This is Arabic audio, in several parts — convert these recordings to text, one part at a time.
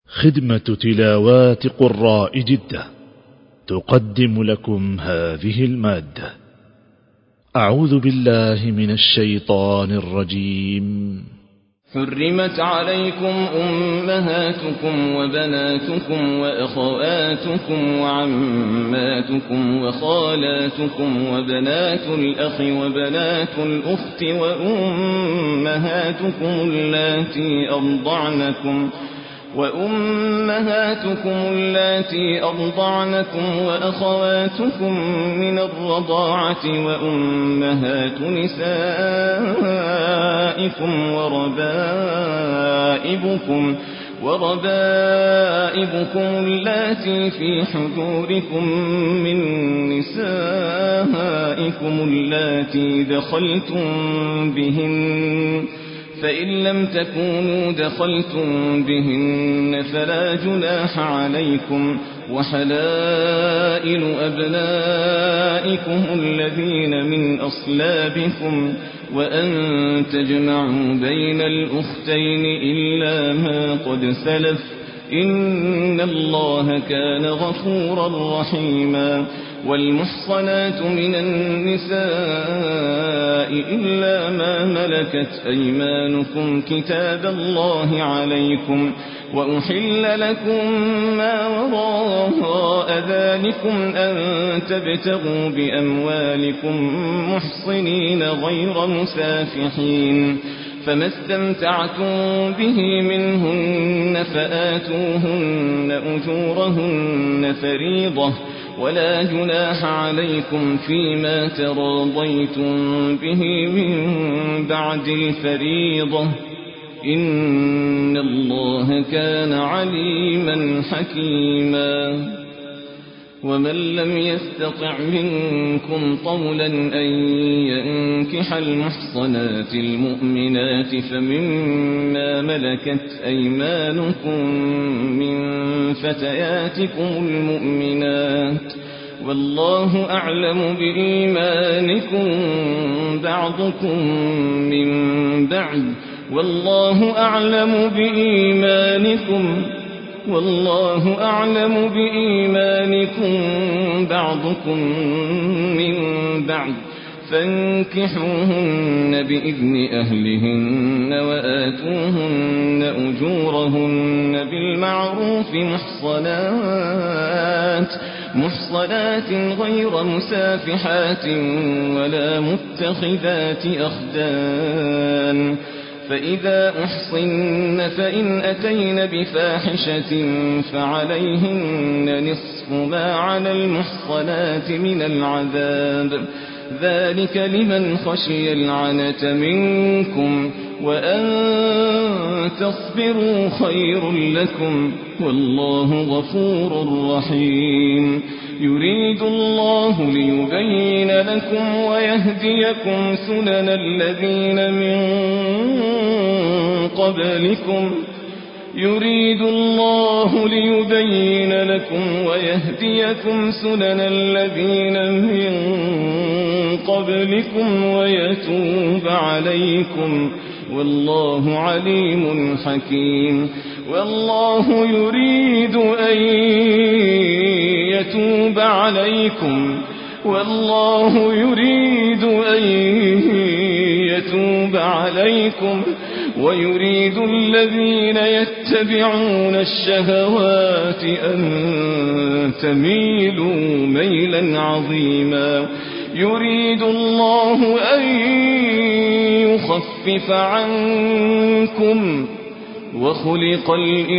خدمة تلاوات قراء جدة تقدم لكم هذه المادة. أعوذ بالله من الشيطان الرجيم. حرمت عليكم أمهاتكم وبناتكم وأخواتكم وعماتكم وخالاتكم وبنات الأخ وبنات الأخت وأمهاتكم اللاتي أرضعنكم وأخواتكم من الرضاعة وأمهات نسائكم وربائبكم اللاتي في حجوركم من نسائكم اللاتي دخلتم بهن، فإن لم تكونوا دخلتم بهن فلا جناح عليكم، وحلائل أبنائكم الذين من أصلابكم، وأن تجمعوا بين الأختين إلا ما قد سلف، إن الله كان غفورا رحيما. والمحصنات من النساء إلا ما ملكت أيمانكم كتاب الله عليكم، وأحل لكم ما وراء ذلكم أن تبتغوا بأموالكم محصنين غير مسافحين، فما استمتعتم به منهن فآتوهن أجورهن فريضة، ولا جناح عليكم فيما تراضيتم به من بعد الفريضة، إن الله كان عليما حكيما. ومن لم يستطع منكم طولا أن ينكح المحصنات المؤمنات فمما ملكت أيمانكم من فتياتكم المؤمنات، والله أعلم بإيمانكم بعضكم من بعض، والله أعلم بإيمانكم بعضكم من بعض، فانكحوهن بإذن أهلهن وآتوهن أجورهن بالمعروف محصنات غير مسافحات ولا متخذات أخدان، فإذا أحصن فإن أتين بفاحشة فعليهن نصف ما على المحصنات من العذاب، ذلك لمن خشي العنة منكم، وأن تصبروا خير لكم، والله غفور رحيم. يريد الله ليبين لكم ويهديكم سنن الذين من قبلكم، ويتوب عليكم، والله عليم حكيم. والله يريد أن يتوب عليكم ويريد الذين يتبعون الشهوات أن تميلوا ميلا عظيما. يريد الله أن يخفف عنكم، وخلق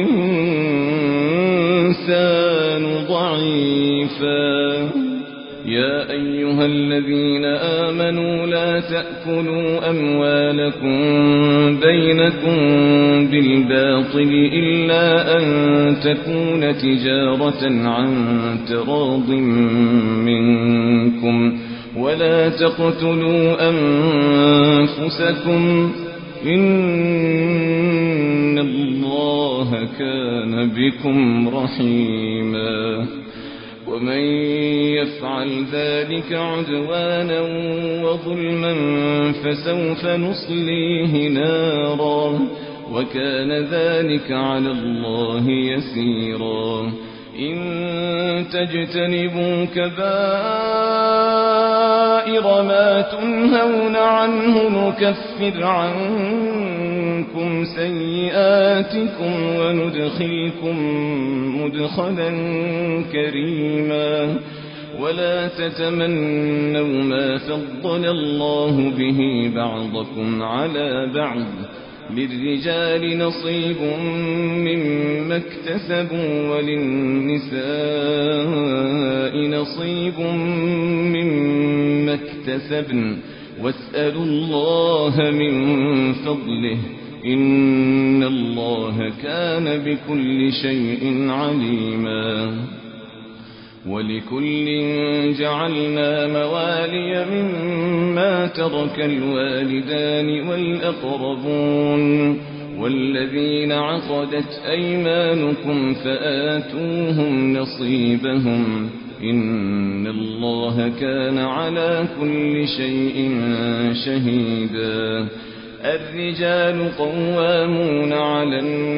الإنسان ضعيفا. يا أيها الذين آمنوا لا تأكلوا أموالكم بينكم بالباطل إلا أن تكون تجارة عن تراض منكم، ولا تقتلوا أنفسكم، إن الله كان بكم رحيما. ومن يفعل ذلك عدوانا وظلما فسوف نصليه نارا وكان ذلك على الله يسيرا إن تجتنبوا كبائر ما تنهون عنه نكفر عنكم سيئاتكم وندخلكم مدخلا كريما ولا تتمنوا ما فضل الله به بعضكم على بعض للرجال نصيب مما اكتسبوا وللنساء نصيب مما اكتسبن واسألوا الله من فضله إن الله كان بكل شيء عليما ولكل جعلنا موالي مما ترك الوالدان والأقربون والذين عقدت أيمانكم فآتوهم نصيبهم إن الله كان على كل شيء شهيدا الرجال قوامون على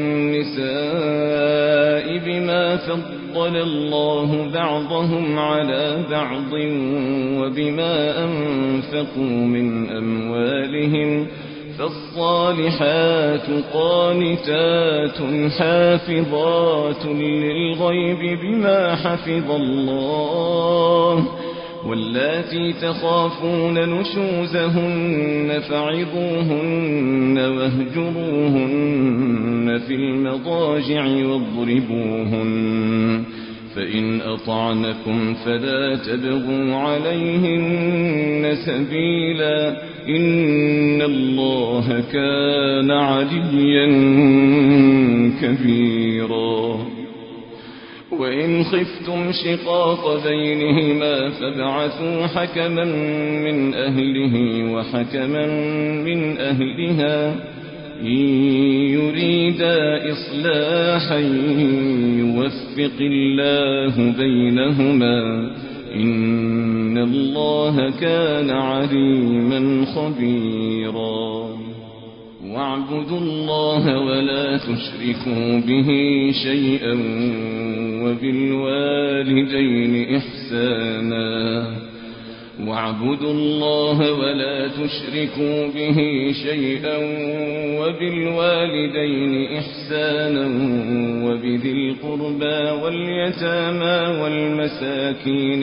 النساء بما فضل الله بعضهم على بعض وبما أنفقوا من أموالهم فالصالحات قانتات حافظات للغيب بما حفظ الله واللاتي تخافون نشوزهن فعظوهن واهجروهن في المضاجع واضربوهن فإن أطعنكم فلا تبغوا عليهن سبيلا إن الله كان عليا كبيرا وإن خفتم شقاق بينهما فابعثوا حكما من أهله وحكما من أهلها إن يريدا إصلاحا يوفق الله بينهما إن الله كان عليما خبيرا واعبدوا الله ولا تشركوا به شيئا وبالوالدين إحسانا واعبدوا الله ولا تشركوا به شيئا وبالوالدين إحسانا وبذي القربى واليتامى والمساكين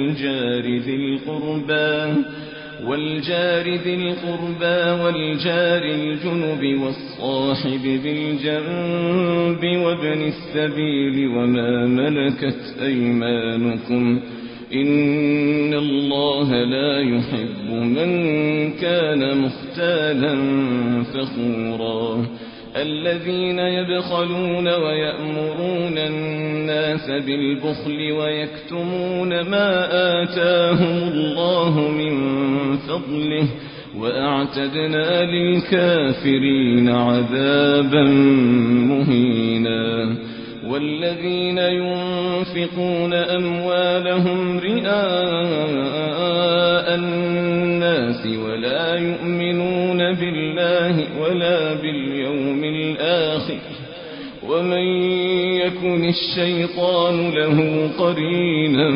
والجار ذي القربى والجار الجنب والصاحب بالجنب وابن السبيل وما ملكت أيمانكم إن الله لا يحب من كان مختالا فخورا الذين يبخلون ويأمرون الناس بالبخل ويكتمون ما آتاهم الله من فضله وأعتدنا للكافرين عذابا مهينا والذين ينفقون أموالهم رئاء الناس ولا يؤمنون بالله ولا باليوم الآخر ومن يكن الشيطان له قرينا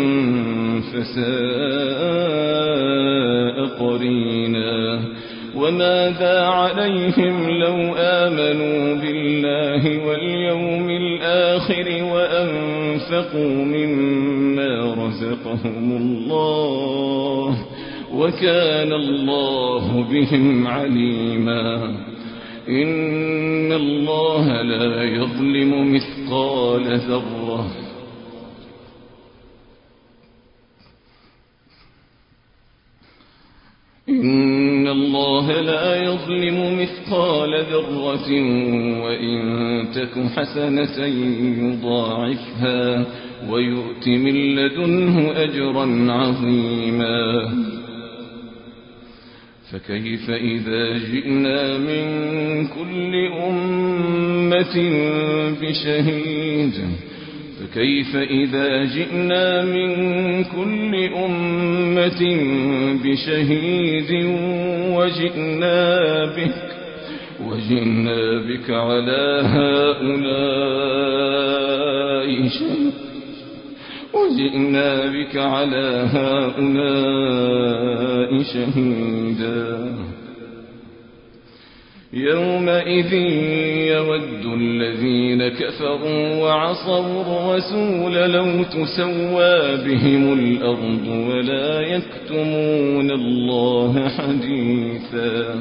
فساء قرينا وماذا عليهم لو آمنوا بالله واليوم الآخر وأنفقوا مما رزقهم الله وكان الله بهم عليما إن الله لا يظلم مثقال ذرة إن الله لا يظلم مثقال ذرة وإن تك حسنة يضاعفها ويؤت من لدنه أجرا عظيما فكيف إذا جئنا من كل أمة بشهيد فكيف إذا جئنا من كل وجئنا بك على هؤلاء شهيدا يومئذ يود الذين كفروا وعصوا الرسول لو تسوى بهم الأرض ولا يكتمون الله حديثا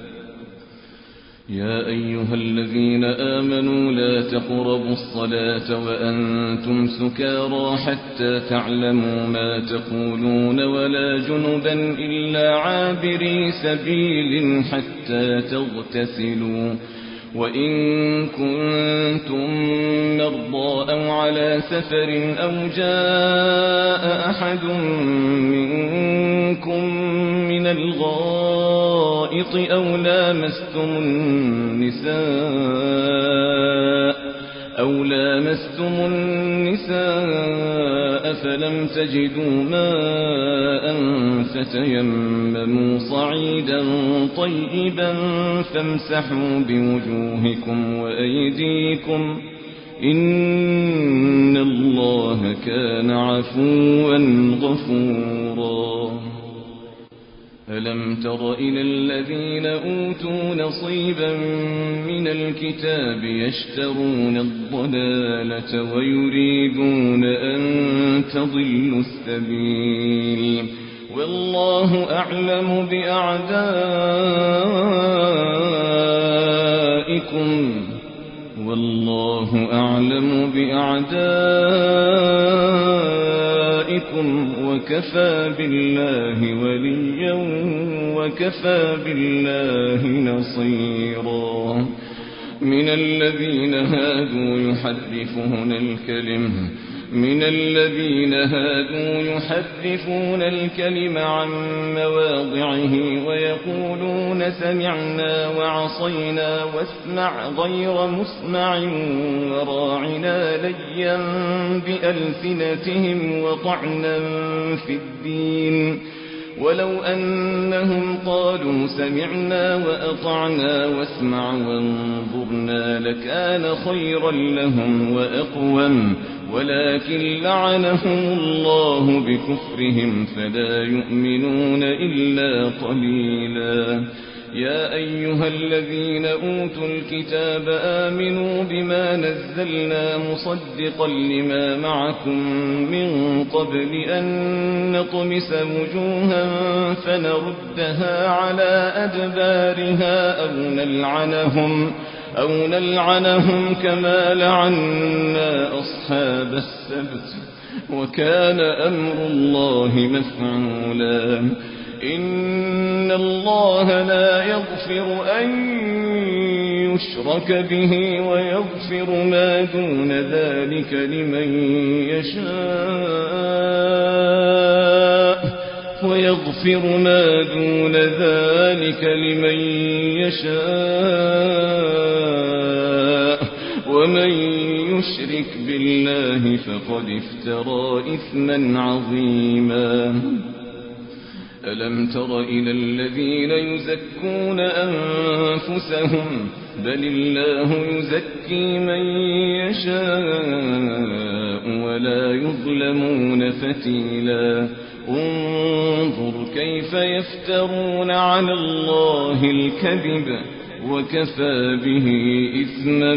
يا أيها الذين آمنوا لا تقربوا الصلاة وأنتم سكارى حتى تعلموا ما تقولون ولا جنبا إلا عابري سبيل حتى تغتسلوا وإن كنتم مرضى أو على سفر أو جاء أحد منكم من الغائط أو لامستم النساء فلم تجدوا ماء فتيمموا صعيدا طيبا فامسحوا بوجوهكم وأيديكم إن الله كان عفوا غفورا ألم تر إلى الذين أوتوا نصيبا من الكتاب يشترون الضلالة ويريدون أن تضلوا السبيل والله أعلم بأعدائكم وكفى بالله وليا وكفى بالله نصيرا من الذين هادوا يحرفون الكلم عن مواضعه ويقولون سمعنا وعصينا واسمع غير مسمع وراعنا ليا بألسنتهم وطعنا في الدين ولو أنهم قالوا سمعنا وأطعنا واسمع وانظرنا لكان خيرا لهم وأقوم ولكن لعنهم الله بكفرهم فلا يؤمنون إلا قليلا يا أيها الذين أوتوا الكتاب آمنوا بما نزلنا مصدقا لما معكم من قبل أن نطمس وجوها فنردها على أدبارها أو نلعنهم كما لعنا أصحاب السبت وكان أمر الله مفعولا إن الله لا يغفر أن يشرك به ويغفر ما دون ذلك لمن يشاء ومن يشرك بالله فقد افترى إثما عظيما ألم تر إلى الذين يزكون أنفسهم بل الله يزكي من يشاء ولا يظلمون فتيلا انظر كيف يفترون على الله الكذب وكفى به إثما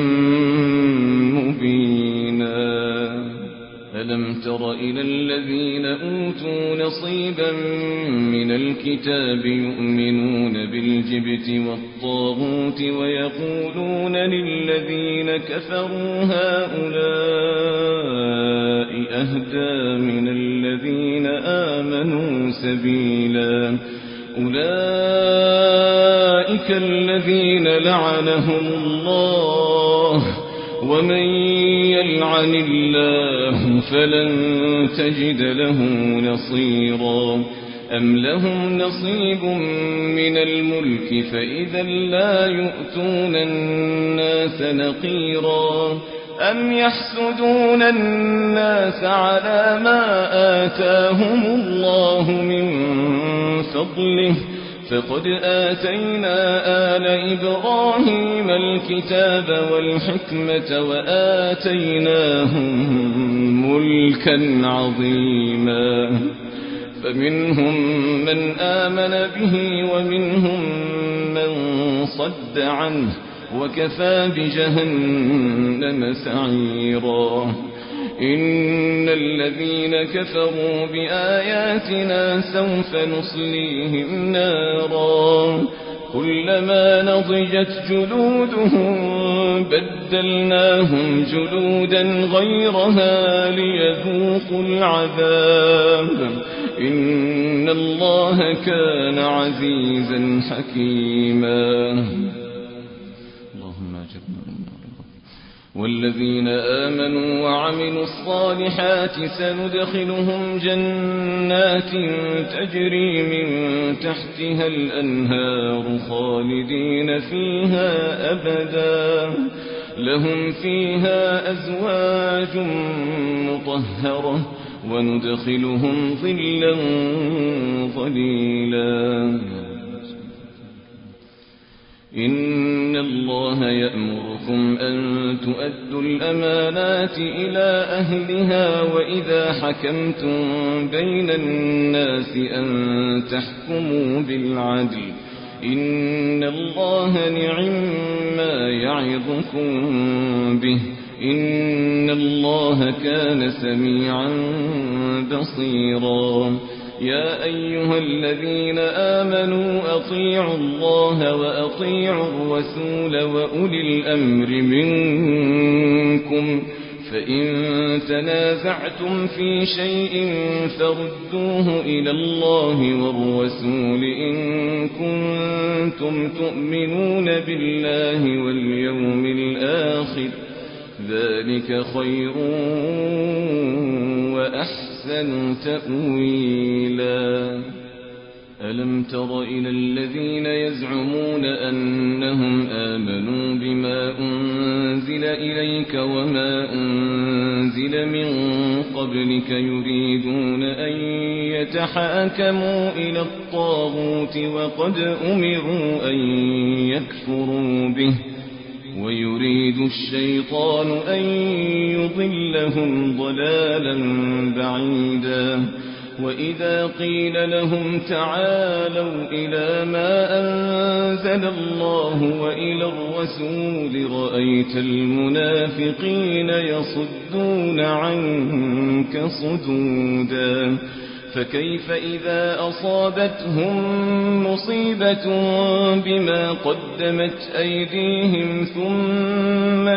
مبينا ألم تر إلى الذين أوتوا نصيبا من الكتاب يؤمنون بالجبت والطاغوت ويقولون للذين كفروا هؤلاء أهدى من الذين آمنوا سبيلا أولئك الذين لعنهم الله ومن يلعن الله فلن تجد له نصيرا أم لهم نصيب من الملك فإذا لا يؤتون الناس نقيرا أم يحسدون الناس على ما آتاهم الله من فضله فقد آتينا آل إبراهيم الكتاب والحكمة وآتيناهم ملكا عظيما فمنهم من آمن به ومنهم من صد عنه وكفى بجهنم سعيرا إن الذين كفروا بآياتنا سوف نصليهم نارا كلما نضجت جلودهم بدلناهم جلودا غيرها ليذوقوا العذاب إن الله كان عزيزا حكيما اللهم أجرنا من النار. والذين آمنوا وعملوا الصالحات سندخلهم جنات تجري من تحتها الأنهار خالدين فيها أبدا لهم فيها أزواج مطهرة وندخلهم ظلا ظليلا إن الله يأمركم أن تؤدوا الأمانات إلى أهلها وإذا حكمتم بين الناس أن تحكموا بالعدل إن الله نعما يعظكم به إن الله كان سميعا بصيرا يا أيها الذين آمنوا أطيعوا الله وأطيعوا الرسول وأولي الأمر منكم فإن تنازعتم في شيء فردوه إلى الله والرسول إن كنتم تؤمنون بالله واليوم الآخر ذلك خير وأحسن تأويلا ألم تر إلى الذين يزعمون أنهم آمنوا بما أنزل إليك وما أنزل من قبلك يريدون أن يتحاكموا إلى الطاغوت وقد أمروا أن يكفروا به ويريد الشيطان أن يضلهم ضلالا بعيدا وإذا قيل لهم تعالوا إلى ما أنزل الله وإلى الرسول رأيت المنافقين يصدون عنك صدودا فكيف إذا أصابتهم مصيبة بما قدمت أيديهم ثم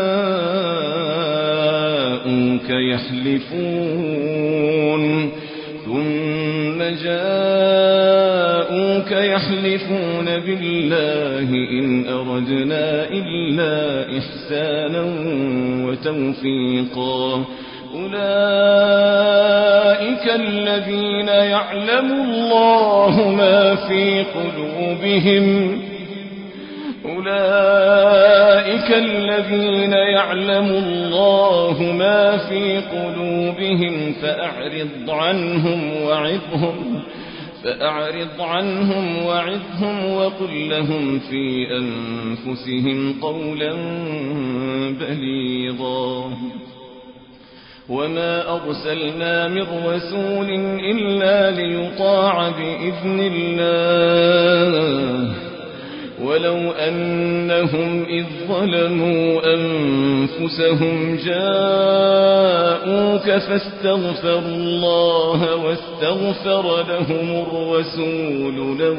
جاءوك يحلفون بالله إن أردنا إلا إحسانا وتوفيقا أولئك الذين يعلم الله ما في قلوبهم فأعرض عنهم وعظهم وقل لهم في أنفسهم قولا بليغا وما أرسلنا من رسول إلا ليطاع بإذن الله ولو أنهم إذ ظلموا أنفسهم جاءوك فاستغفروا الله واستغفر لهم الرسول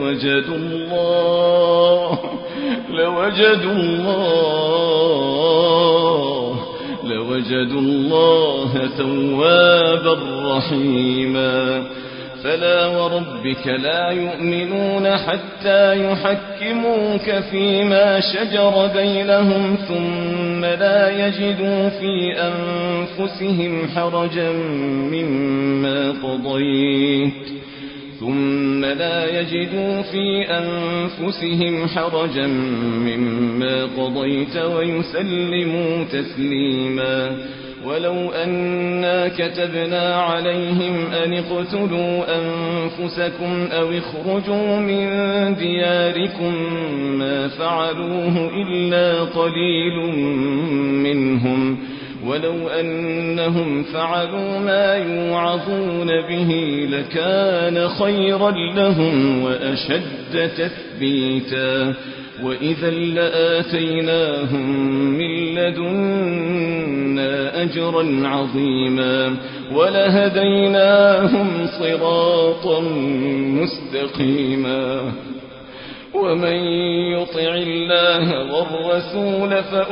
لوجدوا الله توابا رحيما فلا وربك لا يؤمنون حتى يحكموك فيما شجر بينهم ثم لا يجدوا في أنفسهم حرجا مما قضيت ثم لا يجدوا في أنفسهم حرجا مما قضيت ويسلموا تسليما. ولو أنا كتبنا عليهم أن اقتلوا أنفسكم أو اخرجوا من دياركم ما فعلوه إلا قليل منهم، ولو أنهم فعلوا ما يوعظون به لكان خيرا لهم وأشد تثبيتا، وإذا لآتيناهم من لدنا أجرا عظيما ولهديناهم صراطا مستقيما. ومن يطع الله والرسول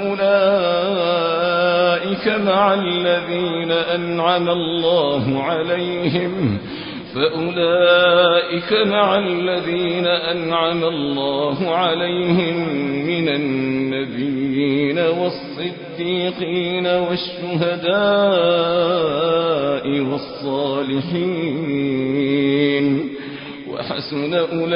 فأولئك مع الذين أنعم الله عليهم من النبيين والصديقين والشهداء والصالحين وحسن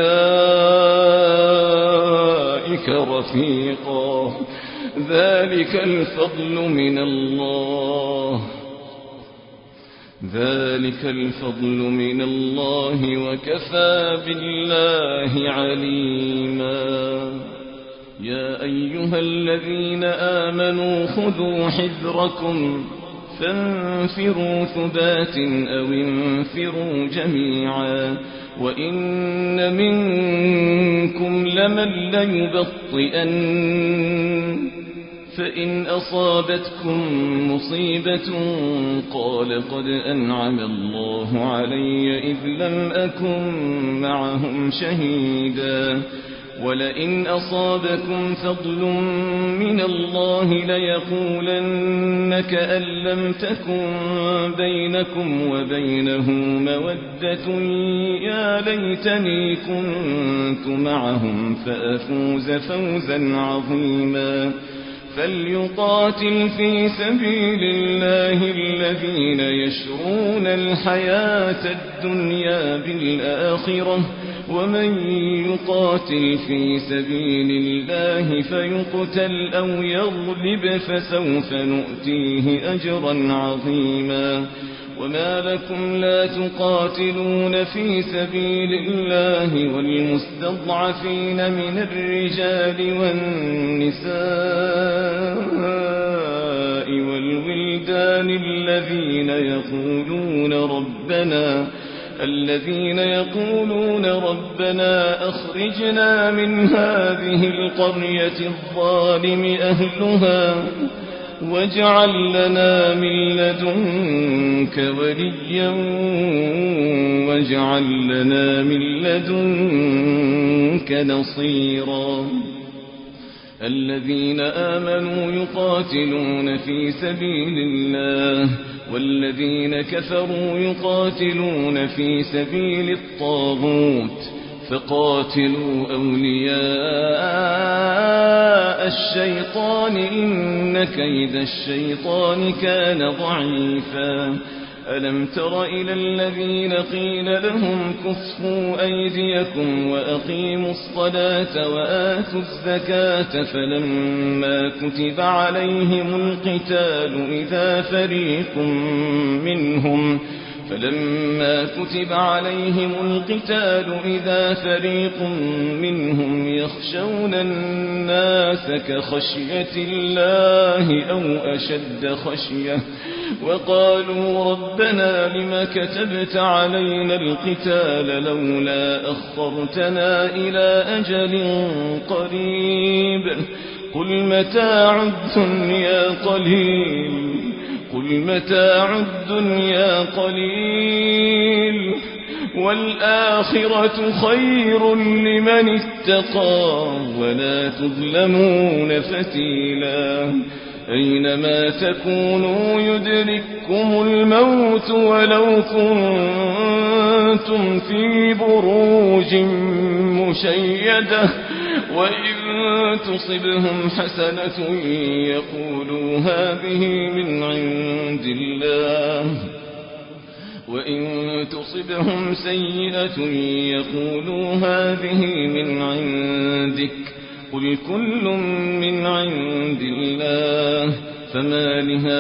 أولئك رفيقا. ذلك الفضل من الله وكفى بالله عليما. يا أيها الذين آمنوا خذوا حذركم فانفروا ثبات أو انفروا جميعا وإن منكم لمن ليبطئن فإن أصابتكم مصيبة قال قد أنعم الله علي إذ لم أكن معهم شهيدا ولئن أصابكم فضل من الله ليقولن كأن لم تكن بينكم وبينه مودة يا ليتني كنت معهم فأفوز فوزا عظيما. فليقاتل في سبيل الله الذين يشرون الحياة الدنيا بالآخرة ومن يقاتل في سبيل الله فيقتل أو يغلب فسوف نؤتيه أجرا عظيما. وما لكم لا تقاتلون في سبيل الله والمستضعفين من الرجال والنساء والولدان الذين يقولون ربنا أخرجنا من هذه القرية الظالم أهلها واجعل لنا من لدنك وليا واجعل لنا من لدنك نصيرا. الذين آمنوا يقاتلون في سبيل الله والذين كفروا يقاتلون في سبيل الطاغوت فقاتلوا أولياء الشيطان إن كيد الشيطان كان ضعيفا. ألم تر إلى الذين قيل لهم كفوا أيديكم وأقيموا الصلاة وآتوا الزكاة فلما كتب عليهم القتال إذا فريق منهم يخشون الناس كخشية الله أو أشد خشية وقالوا ربنا لم كتبت علينا القتال لولا أخرتنا إلى أجل قريب قل متاع الدنيا قليل والآخرة خير لمن اتقى ولا تظلمون فتيلا. أينما تكونوا يدرككم الموت ولو كنتم في بروج مشيدة وإن تصبهم حسنة يقولوا هذه من عند الله وإن تصبهم سيئة يقولوا هذه من عندك قل كل من عند الله فما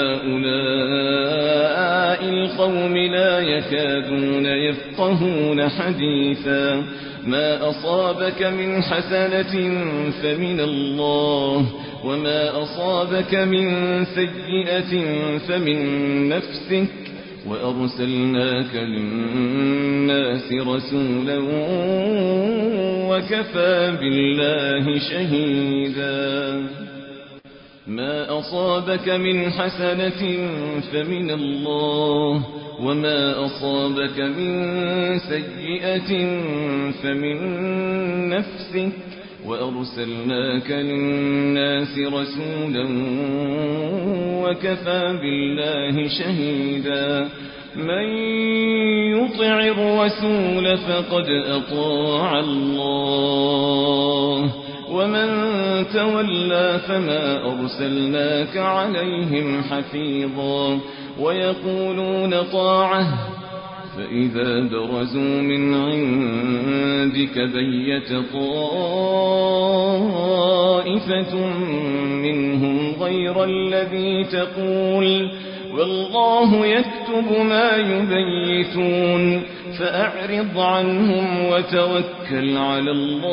لهؤلاء القوم لا يكادون يفقهون حديثا ما أصابك من حسنة فمن الله وما أصابك من سيئة فمن نفسك وأرسلناك للناس رسولا وكفى بالله شهيدا ما أصابك من حسنة فمن الله وما أصابك من سيئة فمن نفسك وأرسلناك للناس رسولا وكفى بالله شهيدا من يطع الرسول فقد أطاع الله ومن تولى فما أرسلناك عليهم حفيظا ويقولون طاعة فإذا برزوا من عندك بيت طائفة منهم غير الذي تقول والله يكتب ما يبيتون فأعرض عنهم وتوكل على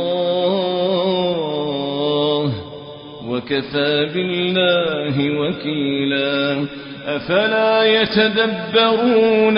الله وكفى بالله وكيلا أفلا يتدبرون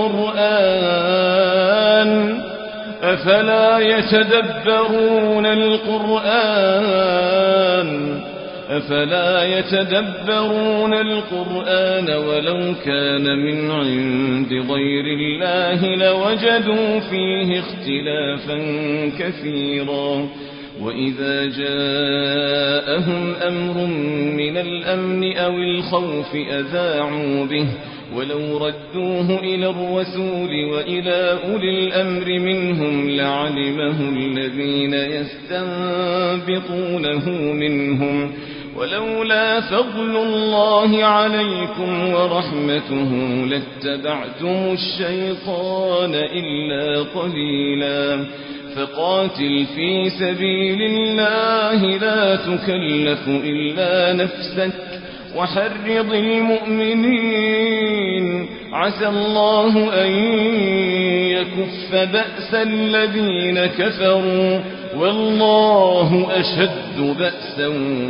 القرآن ولو كان من عند غير الله لوجدوا فيه اختلافا كثيرا وإذا جاءهم أمر من الأمن أو الخوف أذاعوا به ولو ردوه إلى الرسول وإلى أولي الأمر منهم لعلمه الذين يستنبطونه منهم ولولا فضل الله عليكم ورحمته لاتبعتم الشيطان إلا قليلا فقاتل في سبيل الله لا تكلف إلا نفسك وحرض المؤمنين عسى الله أن يكف بأس الذين كفروا والله أشد بأسا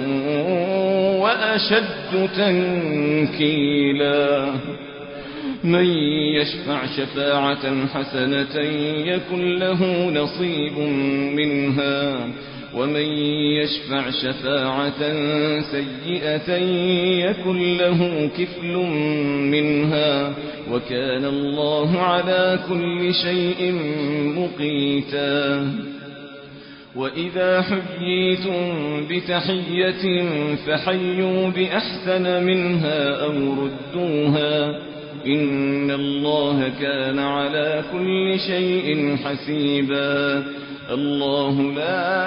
وأشد تنكيلا من يشفع شفاعة حسنة يكن له نصيب منها ومن يشفع شفاعة سيئة يكن له كفل منها وكان الله على كل شيء مقيتا وإذا حييتم بتحية فحيوا بأحسن منها أو ردوها إن الله كان على كل شيء حسيبا الله لا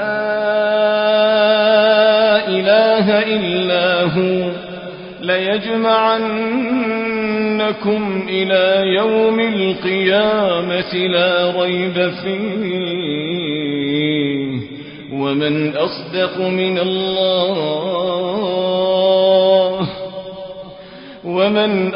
إله إلا هو ليجمعنكم إلى يوم القيامة لا ريب فيه ومن أصدق من الله ومن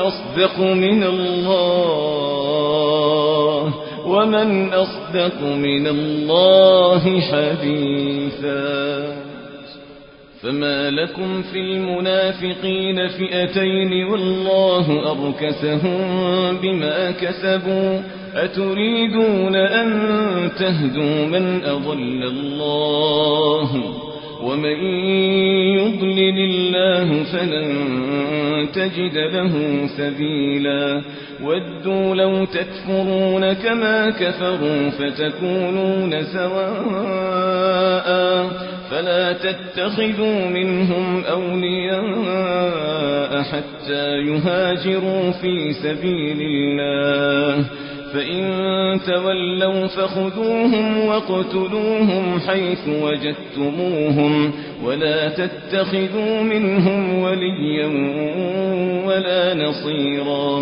أصدق من الله حديثا فما لكم في المنافقين فئتين والله أركسهم بما كسبوا أتريدون أن تهدوا من أضل الله ومن يضلل الله فلن تجد له سبيلا ودوا لو تكفرون كما كفروا فتكونون سواء فلا تتخذوا منهم أولياء حتى يهاجروا في سبيل الله فإن تولوا فخذوهم واقتلوهم حيث وجدتموهم ولا تتخذوا منهم وليا ولا نصيرا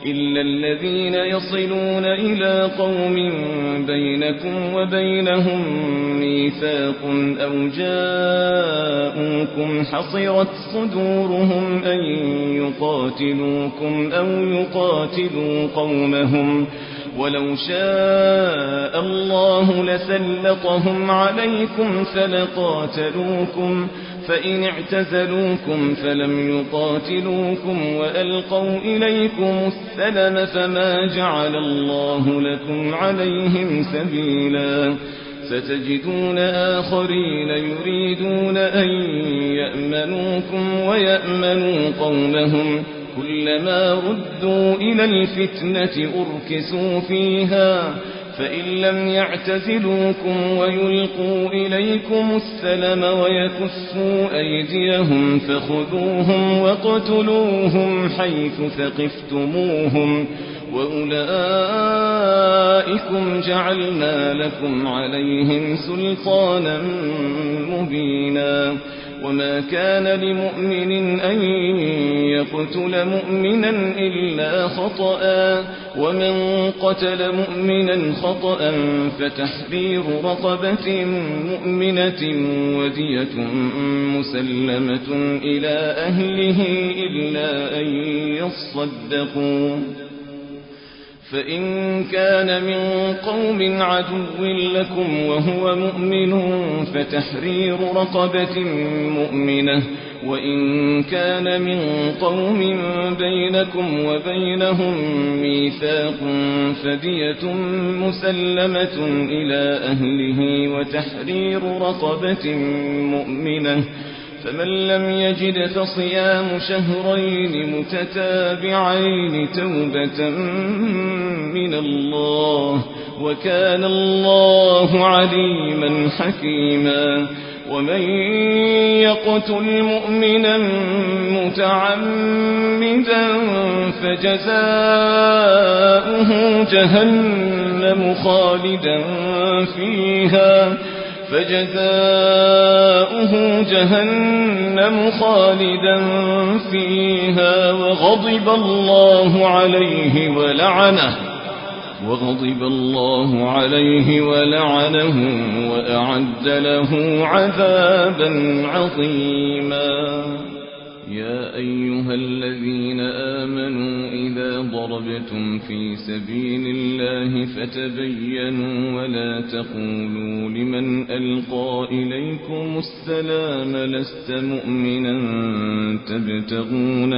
إلا الذين يصلون إلى قوم بينكم وبينهم ميثاق أو جاءوكم حصرت صدورهم أن يقاتلوكم أو يقاتلوا قومهم ولو شاء الله لسلطهم عليكم فلقاتلوكم فإن اعتزلوكم فلم يقاتلوكم وألقوا إليكم السلم فما جعل الله لكم عليهم سبيلا ستجدون آخرين يريدون أن يأمنوكم ويأمنوا قومهم كلما ردوا إلى الفتنة أركسوا فيها فإن لم يعتزلوكم ويلقوا إليكم السلم ويكفوا أيديهم فخذوهم واقتلوهم حيث ثقفتموهم وأولئكم جعلنا لكم عليهم سلطانا مبينا وما كان لمؤمن أن يقتل مؤمنا إلا خطأ ومن قتل مؤمنا خطأ فتحرير رقبة مؤمنة ودية مسلمة إلى أهله إلا أن يصدقوا فإن كان من قوم عدو لكم وهو مؤمن فتحرير رقبة مؤمنة وإن كان من قوم بينكم وبينهم ميثاق فدية مسلمة إلى أهله وتحرير رقبة مؤمنة فمن لم يجد فصيام شهرين متتابعين توبة من الله وكان الله عليما حكيما ومن يقتل مؤمنا متعمدا فجزاؤه جهنم خالدا فيها وغضب الله عليه ولعنه وأعد له عذابا عظيما يا أيها الذين آمنوا إذا ضربتم في سبيل الله فتبينوا ولا تقولوا لمن ألقى إليكم السلام لست مؤمنا تبتغون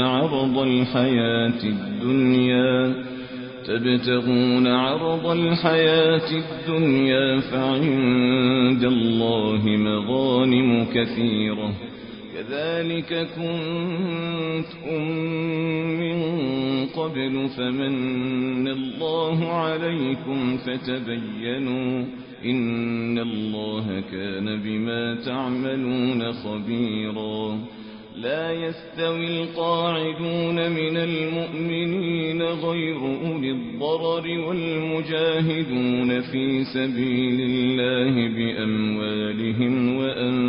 عرض الحياة الدنيا فعند الله مغانم كثيرة كذلك كنتم من قبل فمن الله عليكم فتبينوا إن الله كان بما تعملون خبيرا لا يستوي القاعدون من المؤمنين غير أولي الضرر والمجاهدون في سبيل الله بأموالهم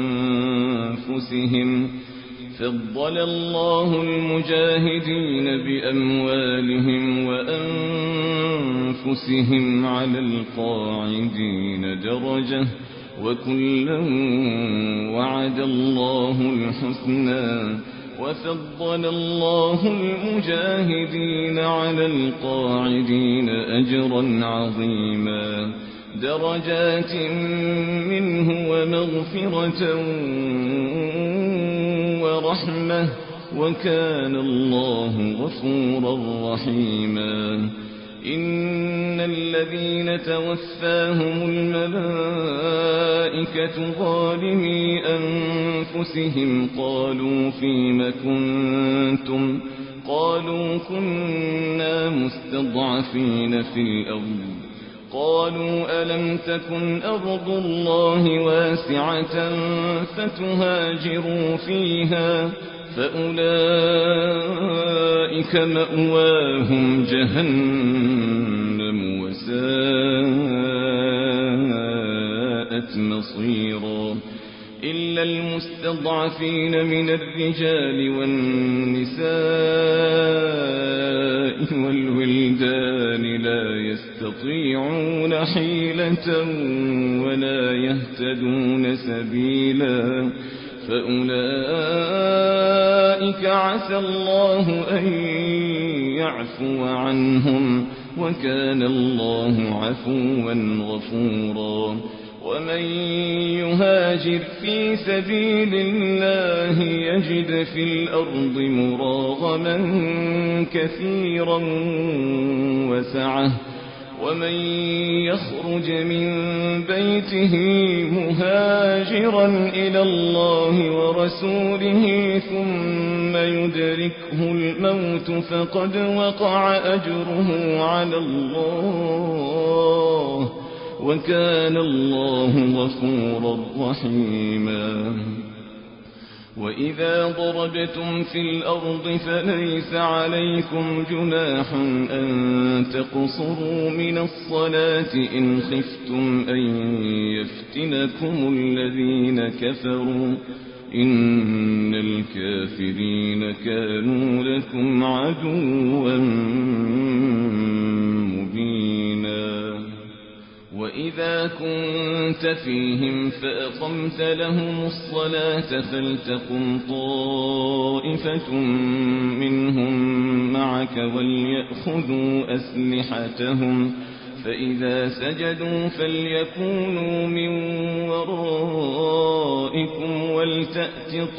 وأنفسهم فضل الله المجاهدين بأموالهم وأنفسهم على القاعدين درجة وكلا وعد الله الحسنى وفضل الله المجاهدين على القاعدين أجرا عظيما درجات منه ومغفرة ورحمة وكان الله غفورا رحيما إن الذين توفاهم الملائكة ظالمي أنفسهم قالوا فيم كنتم قالوا كنا مستضعفين في الأرض قالوا ألم تكن أرض الله واسعة فتهاجروا فيها فأولئك مأواهم جهنم وساءت مصيرا إلا المستضعفين من الرجال والنساء والولدان يستطيعون حيلة ولا يهتدون سبيلا فأولئك عسى الله أن يعفو عنهم وكان الله عفوا غفورا ومن يهاجر في سبيل الله يجد في الأرض مراغما كثيرا وسعة ومن يخرج من بيته مهاجرا إلى الله ورسوله ثم يدركه الموت فقد وقع أجره على الله وكان الله غفورا رحيما وإذا ضربتم في الأرض فليس عليكم جناح أن تقصروا من الصلاة إن خفتم أن يفتنكم الذين كفروا إن الكافرين كانوا لكم عدوا مبينا وإذا كنت فيهم فأقمت لهم الصلاة فلتقم طائفة منهم معك وليأخذوا أسلحتهم فإذا سجدوا فليكونوا من ورائكم ولتأت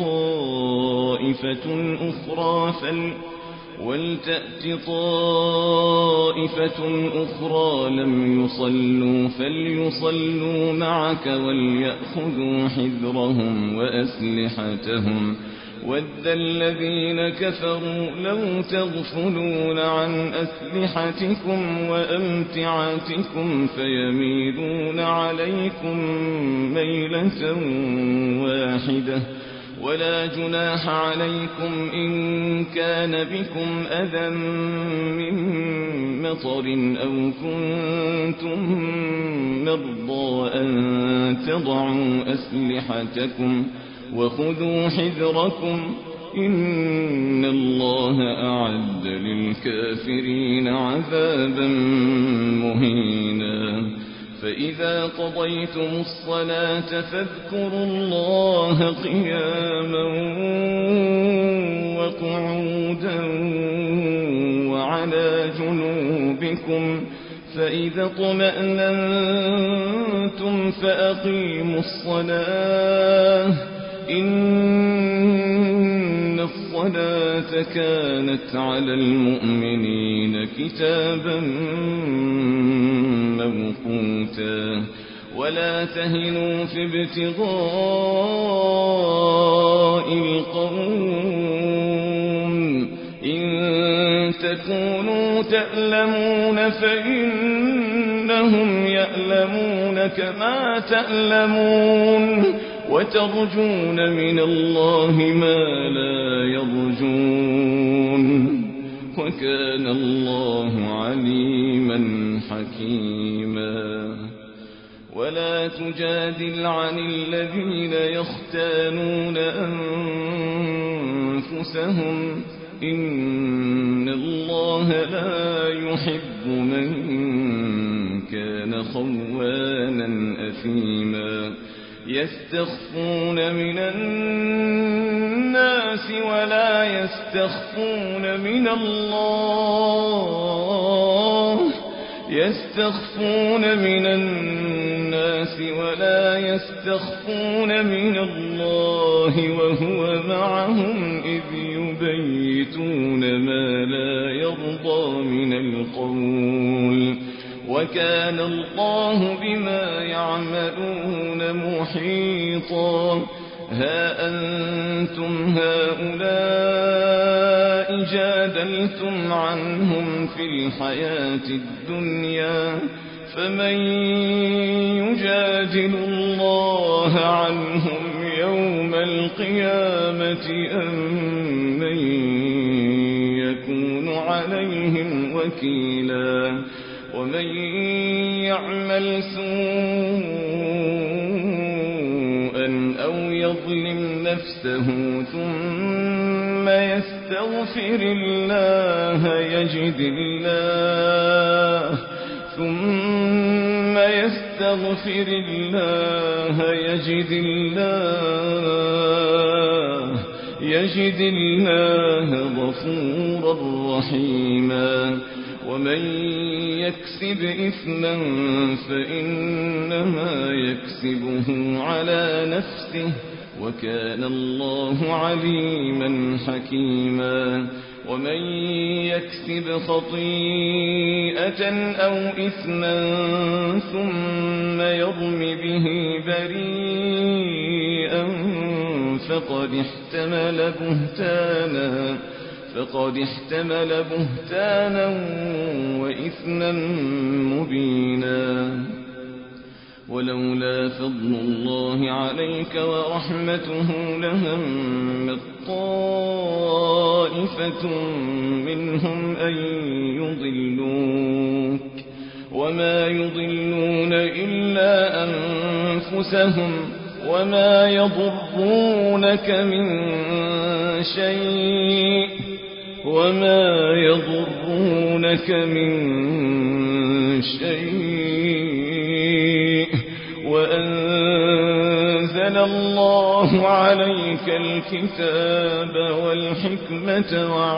طائفة أخرى لم يصلوا فليصلوا معك وليأخذوا حذرهم وأسلحتهم ود الذين كفروا لو تغفلون عن أسلحتكم وأمتعتكم فيميلون عليكم ميلة واحدة ولا جناح عليكم إن كان بكم أذى من مطر أو كنتم مرضى أن تضعوا أسلحتكم وخذوا حذركم إن الله أعد للكافرين عذابا مهينا فإذا قضيتم الصلاة فاذكروا الله قياما وقعودا وعلى جنوبكم فإذا اطمأننتم فأقيموا الصلاة إن الصلاة كانت على المؤمنين كتابا موقوتا ولا تهنوا في ابتغاء القوم إن تكونوا تألمون فإنهم يألمون كما تألمون وترجون من الله ما لا يرجون وكان الله عليما حكيما ولا تجادل عن الذين يختانون أنفسهم إن الله لا يحب من كان خوانا أثيما يستخفون من الناس ولا يستخفون من الله يستخفون من الناس ولا يستخفون من الله وهو معهم إذ يبيتون ما لا يرضى من القول وكان الله بما يعملون محيطا ها أنتم هؤلاء جادلتم عنهم في الحياة الدنيا فمن يجادل الله عنهم يوم القيامة أم من يكون عليهم وكيلا ومن يعمل سوءا أو يظلم نفسه ثم يستغفر الله ثم يستغفر الله يجد الله غفورا رحيما ومن يكسب إثما فإنما يكسبه على نفسه وكان الله عليما حكيما ومن يكسب خطيئة أو إثما ثم يرم به بريئا فقد احتمل بهتانا وإثما مبينا ولولا فضل الله عليك ورحمته لهمت طائفة منهم أن يضلوك وما يضلون إلا أنفسهم وما يضرونك من شيء وأنزل الله عليك الكتاب والحكمة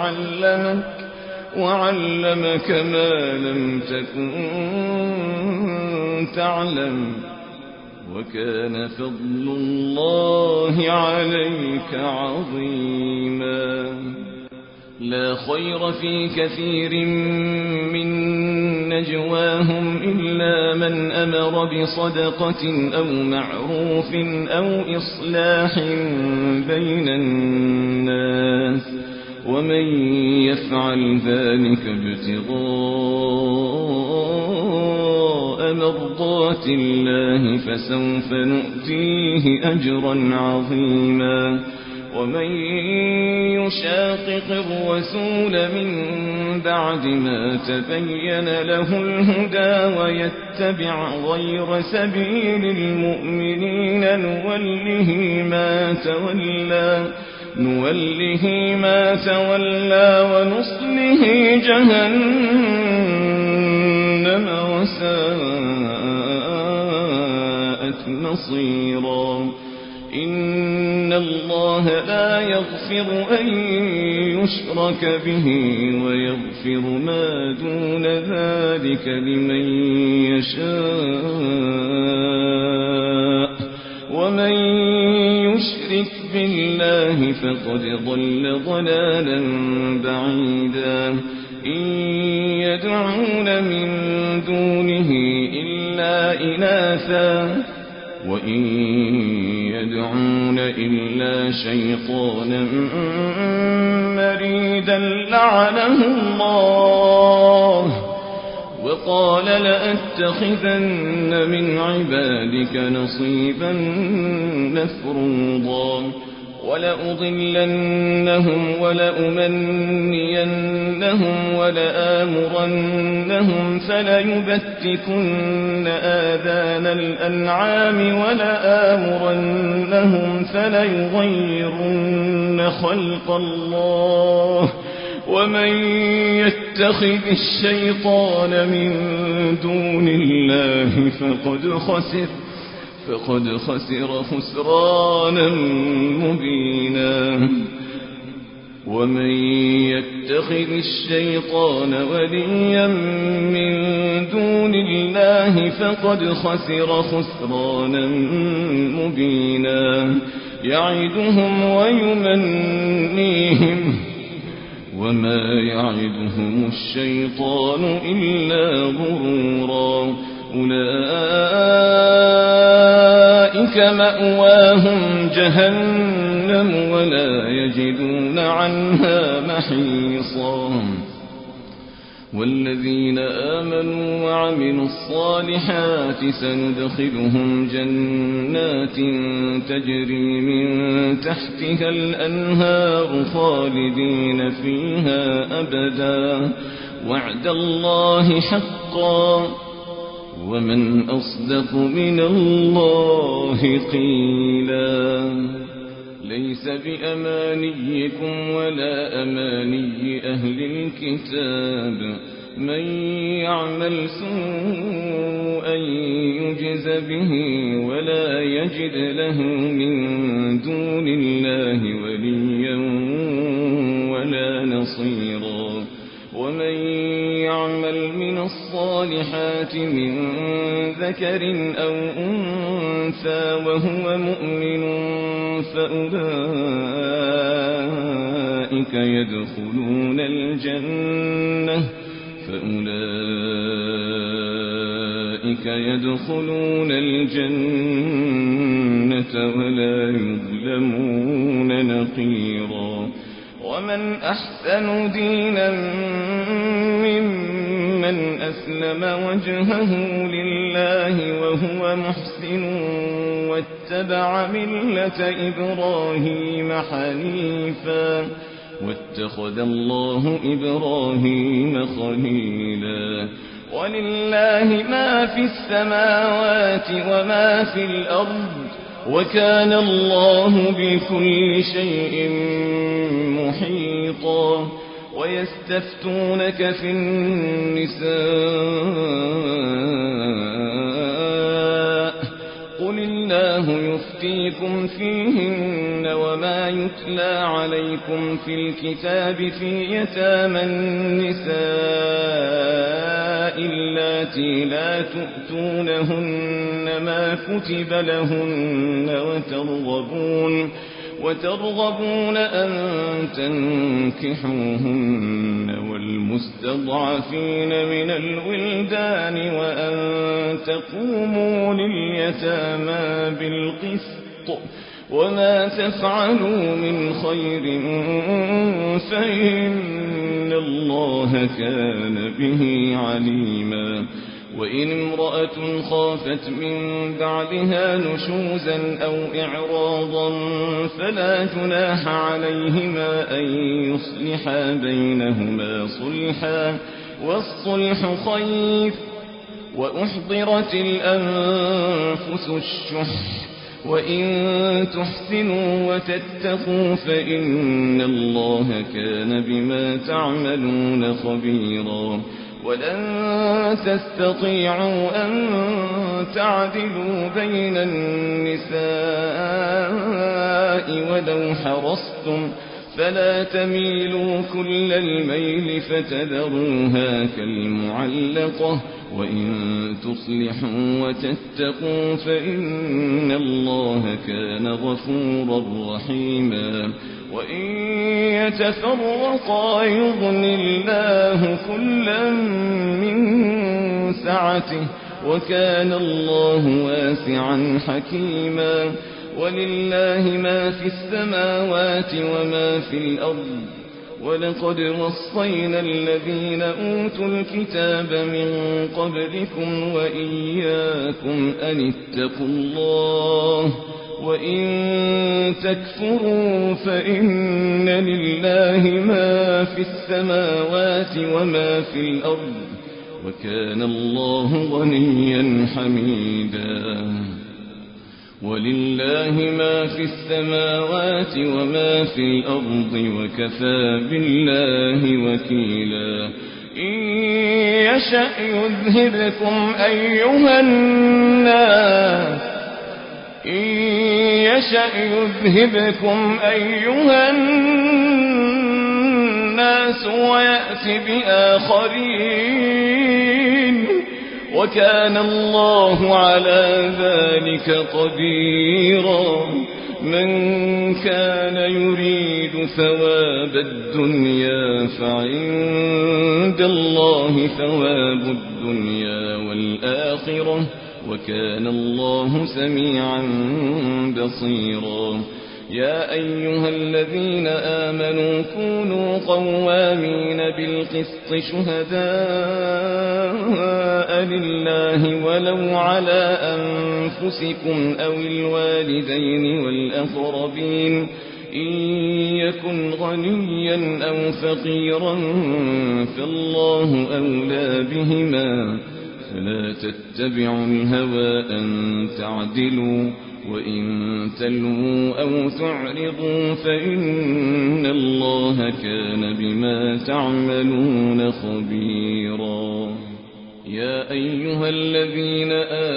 وعلمك ما لم تكن تعلم وكان فضل الله عليك عظيما لا خير في كثير من نجواهم إلا من أمر بصدقة أو معروف أو إصلاح بين الناس ومن يفعل ذلك ابتغاء مرضات الله فسوف نؤتيه أجرا عظيما ومن يشاقق الرسول من بعد ما تبين له الهدى ويتبع غير سبيل المؤمنين نوله ما تولى ونصله جهنم وساءت مصيرا إن الله لا يغفر أن يشرك به ويغفر ما دون ذلك لمن يشاء ومن يشرك بالله فقد ضل ضلالا بعيدا إن يدعون من دونه إلا إناثا وإن يدعون إلا شيطانا مريدا لعنه الله وقال لأتخذن من عبادك نصيبا مفروضا ولأضلنهم ولأمنينهم ولآمرنهم فليبتكن آذان الأنعام ولآمرنهم فليغيرن خلق الله ومن يتخذ الشيطان من دون الله فقد خسر خسرانا مبينا ومن يتخذ الشيطان وليا من دون الله فقد خسر خسرانا مبينا يعدهم ويمنيهم وما يعدهم الشيطان إلا غرورا أولئك مأواهم جهنم ولا يجدون عنها محيصا والذين آمنوا وعملوا الصالحات سندخلهم جنات تجري من تحتها الأنهار خالدين فيها أبدا وعد الله حقا ومن أصدق من الله قيلا ليس بأمانيكم ولا أماني أهل الكتاب من يعمل سوءا يجز به ولا يجد له من دون الله وليا ولا نصيرا ومن يعمل من الصالحات من ذكر أو أنثى وهو مؤمن فأولئك يدخلون الجنة ولا يظلمون نقيرا ومن أحسن دينا ممن أسلم وجهه لله وهو محسن واتبع ملة إبراهيم حنيفا واتخذ الله إبراهيم خليلا ولله ما في السماوات وما في الأرض وكان الله بكل شيء محيطا ويستفتونك في النساء قل الله يفتيكم فيهن وما يتلى عليكم في الكتاب في يتامى النساء اللاتي لا تؤتونهن ما كتب لهن وترغبون أن تنكحوهن والمستضعفين من الولدان وأن تقوموا لليتامى بالقسط وما تفعلوا من خير فإن الله كان به عليما وإن امرأة خافت من بعدها نشوزا أو إعراضا فلا جناح عليهما أن يصلحا بينهما صلحا والصلح خير وأحضرت الأنفس الشح وإن تحسنوا وتتقوا فإن الله كان بما تعملون خبيرا ولن تستطيعوا أن تعدلوا بين النساء ولو حرصتم فلا تميلوا كل الميل فتذروها كالمعلقة وإن تصلحوا وتتقوا فإن الله كان غفورا رحيما وإن يتفرقا يغن الله كلا من سعته وكان الله واسعا حكيما ولله ما في السماوات وما في الأرض ولقد وصينا الذين أوتوا الكتاب من قبلكم وإياكم أن اتقوا الله وإن تكفروا فإن لله ما في السماوات وما في الأرض وكان الله غنيا حميدا ولله ما في السماوات وما في الأرض وكفى بالله وكيلا إن يشأ يذهبكم أيها الناس ويأتي بآخرين وكان الله على ذلك قديرا من كان يريد ثواب الدنيا فعند الله ثواب الدنيا والآخرة وكان الله سميعا بصيرا يا أيها الذين آمنوا كونوا قوامين بالقسط شهداء لله ولو على أنفسكم أو الوالدين والأقربين إن يكن غنيا أو فقيرا فالله أولى بهما فلا تتبعوا الهوى أن تعدلوا وإن تلووا أو تعرضوا فإن الله كان بما تعملون خبيرا. يا أيها الذين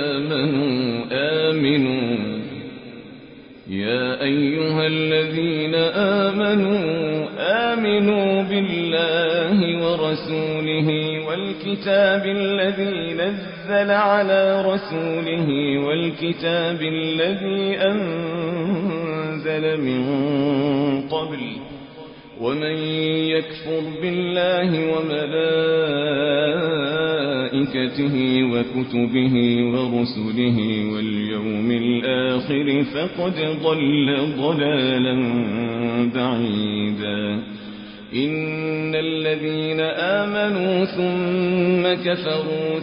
آمنوا بالله ورسوله والكتاب الذي نزل على رسوله والكتاب الذي أنزل من قبل ومن يكفر بالله وملائكته وكتبه ورسله واليوم الآخر فقد ضل ضلالا بعيدا. إن الذين آمنوا ثم كفروا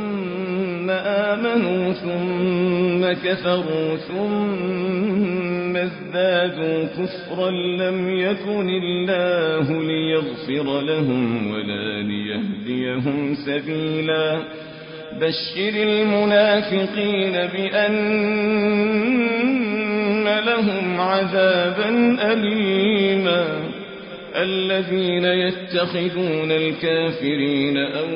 ثم ازدادوا كفرا لم يكن الله ليغفر لهم ولا ليهديهم سبيلا. بشر المنافقين بأن لهم عذابا أليما. الذين يتخذون الكافرين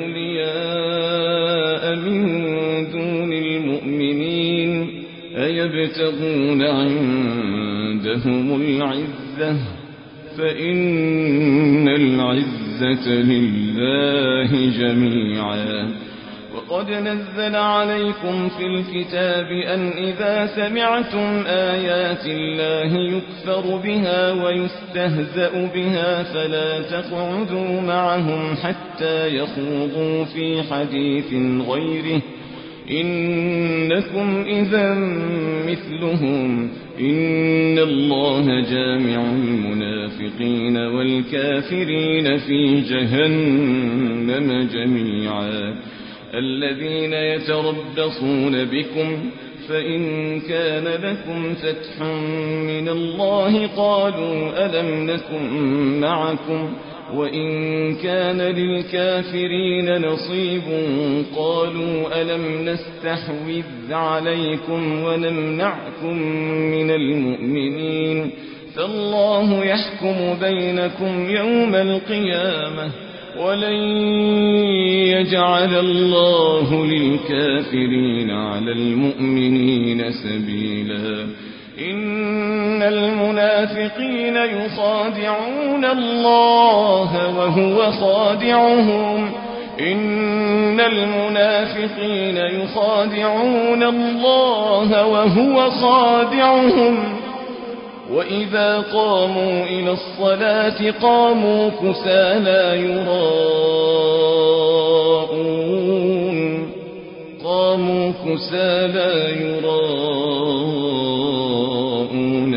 أولياء من دون المؤمنين أيبتغون عندهم العزة فإن العزة لله جميعا. وقد نزل عليكم في الكتاب أن إذا سمعتم آيات الله يكفر بها ويستهزأ بها فلا تقعدوا معهم حتى يخوضوا في حديث غيره إنكم إذا مثلهم. إن الله جامع المنافقين والكافرين في جهنم جميعا. الذين يتربصون بكم فإن كان لكم فتح من الله قالوا ألم نكن معكم وإن كان للكافرين نصيب قالوا ألم نستحوذ عليكم ونمنعكم من المؤمنين فالله يحكم بينكم يوم القيامة ولن يجعل الله للكافرين على المؤمنين سبيلا. إن المنافقين يخادعون الله وهو خادعهم إن المنافقين يخادعون الله وهو خادعهم وإذا قاموا إلى الصلاة قاموا كسالى يراءون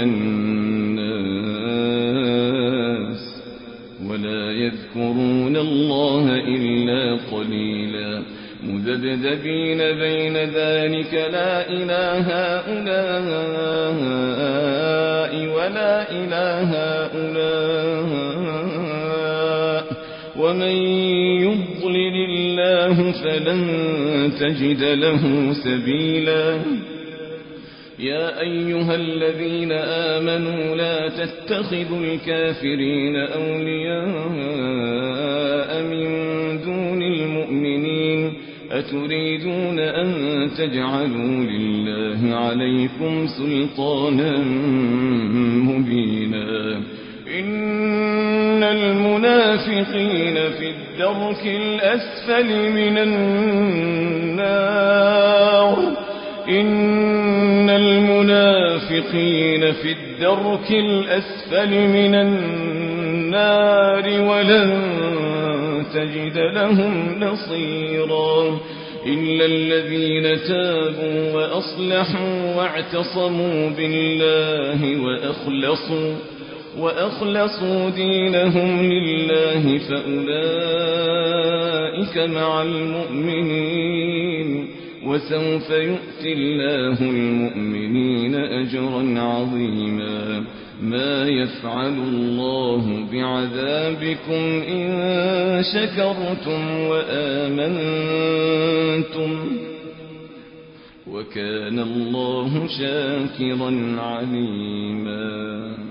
الناس ولا يذكرون الله إلا قليلا. مذبذبين بين ذلك لا إله هؤلاء ولا إله هؤلاء ومن يضلل الله فلن تجد له سبيلا. يا أيها الذين آمنوا لا تتخذوا الكافرين أولياء من دون المؤمنين أتريدون أن تجعلوا لله عليكم سلطانا مبينا. إن المنافقين في الدرك الأسفل من النار إن المنافقين في الدرك الأسفل من النار ولن تجد لهم نصيرا. إلا الذين تابوا وأصلحوا واعتصموا بالله وأخلصوا دينهم لله فأولئك مع المؤمنين وسوف يؤتي الله المؤمنين أجرا عظيما. ما يفعل الله بعذابكم إن شكرتم وآمنتم وكان الله شاكرا عليما.